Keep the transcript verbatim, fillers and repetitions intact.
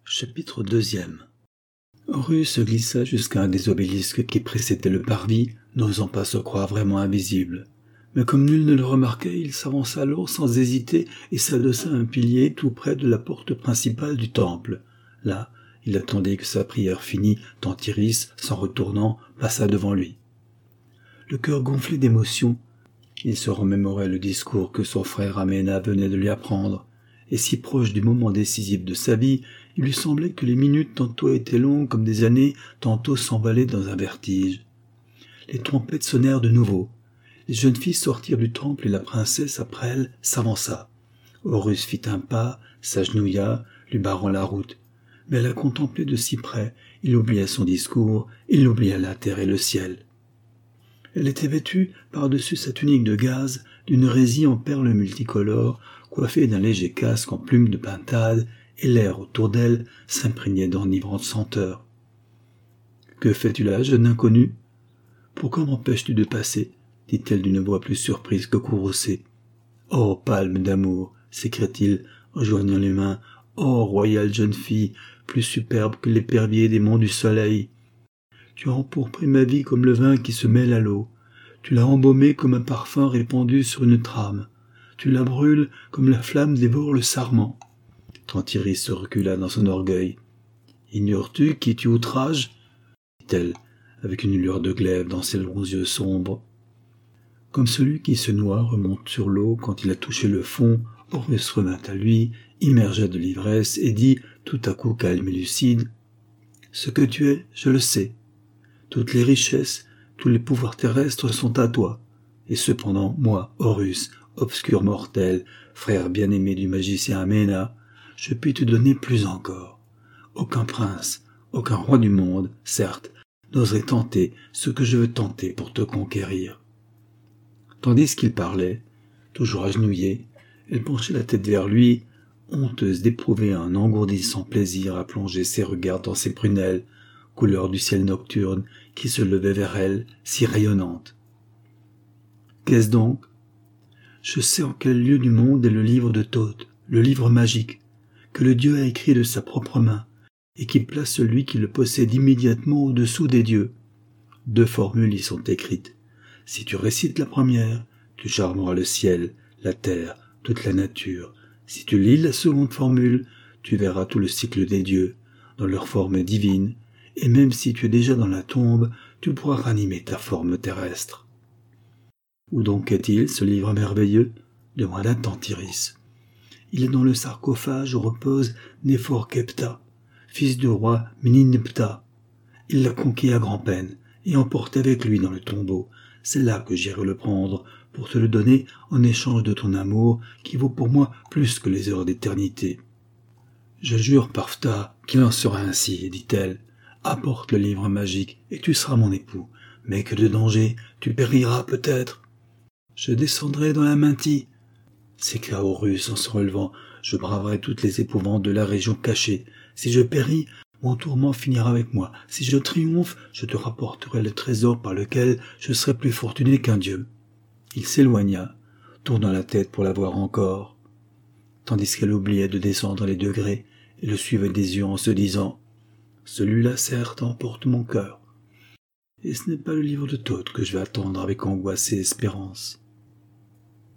Chapitre deuxième. Horus se glissa jusqu'à un des obélisques qui précédaient le parvis, n'osant pas se croire vraiment invisible. Mais comme nul ne le remarquait, il s'avança alors sans hésiter et s'adossa à un pilier tout près de la porte principale du temple. Là, il attendit que sa prière finît, tant Iris, s'en retournant, passa devant lui. Le cœur gonflé d'émotion, il se remémorait le discours que son frère Aména venait de lui apprendre, et si proche du moment décisif de sa vie, il lui semblait que les minutes tantôt étaient longues comme des années, tantôt s'embalaient dans un vertige. Les trompettes sonnèrent de nouveau. Les jeunes filles sortirent du temple et la princesse, après elle, s'avança. Horus fit un pas, s'agenouilla, lui barrant la route. Mais à la contempler de si près, il oublia son discours, il oublia la terre et le ciel. Elle était vêtue, par-dessus sa tunique de gaze, d'une résille en perles multicolores, coiffée d'un léger casque en plumes de pintade, et l'air autour d'elle s'imprégnait d'enivrantes senteurs. « Que fais-tu là, jeune inconnu ? Pourquoi m'empêches-tu de passer ?» dit-elle d'une voix plus surprise que courroucée. « Oh, palme d'amour !» s'écria-t-il, en joignant les mains. « Oh, royale jeune fille, plus superbe que l'épervier des monts du soleil ! Tu as empourpré ma vie comme le vin qui se mêle à l'eau. Tu l'as embaumée comme un parfum répandu sur une trame. Tu la brûles comme la flamme dévore le sarment. » Tant Iris se recula dans son orgueil. « Ignores-tu qui tu outrages ?» dit-elle, avec une lueur de glaive dans ses longs yeux sombres. Comme celui qui se noie remonte sur l'eau quand il a touché le fond, Horus revint à lui, immergé de l'ivresse, et dit, tout à coup calme et lucide, « Ce que tu es, je le sais. Toutes les richesses, tous les pouvoirs terrestres sont à toi. Et cependant, moi, Horus, obscur mortel, frère bien-aimé du magicien Aména, je puis te donner plus encore. Aucun prince, aucun roi du monde, certes, n'oserait tenter ce que je veux tenter pour te conquérir. » Tandis qu'il parlait, toujours agenouillé, elle penchait la tête vers lui, honteuse d'éprouver un engourdissant plaisir à plonger ses regards dans ses prunelles, couleur du ciel nocturne qui se levait vers elle, si rayonnante. « Qu'est-ce donc ? Je sais en quel lieu du monde est le livre de Thoth, le livre magique, que le Dieu a écrit de sa propre main, et qui place celui qui le possède immédiatement au-dessous des dieux. Deux formules y sont écrites. Si tu récites la première, tu charmeras le ciel, la terre, toute la nature. Si tu lis la seconde formule, tu verras tout le cycle des dieux, dans leur forme divine, et même si tu es déjà dans la tombe, tu pourras ranimer ta forme terrestre. » « Où donc est-il, ce livre merveilleux ?» demanda tant Iris. « Il est dans le sarcophage où repose Néphor-Kepta, fils du roi Méninepta. Il l'a conquis à grand-peine et emporte avec lui dans le tombeau. C'est là que j'irai le prendre pour te le donner en échange de ton amour qui vaut pour moi plus que les heures d'éternité. »« Je jure par Phta qu'il en sera ainsi, dit-elle. Apporte le livre magique et tu seras mon époux. Mais que de danger, tu périras peut-être. »« Je descendrai dans la Mintie, » s'écria Horus en se relevant. « Je braverai toutes les épouvantes de la région cachée. Si je péris, mon tourment finira avec moi. Si je triomphe, je te rapporterai le trésor par lequel je serai plus fortuné qu'un dieu. » Il s'éloigna, tournant la tête pour la voir encore, tandis qu'elle oubliait de descendre les degrés et le suivait des yeux en se disant « Celui-là, certes, emporte mon cœur. Et ce n'est pas le livre de Thoth que je vais attendre avec angoisse et espérance. »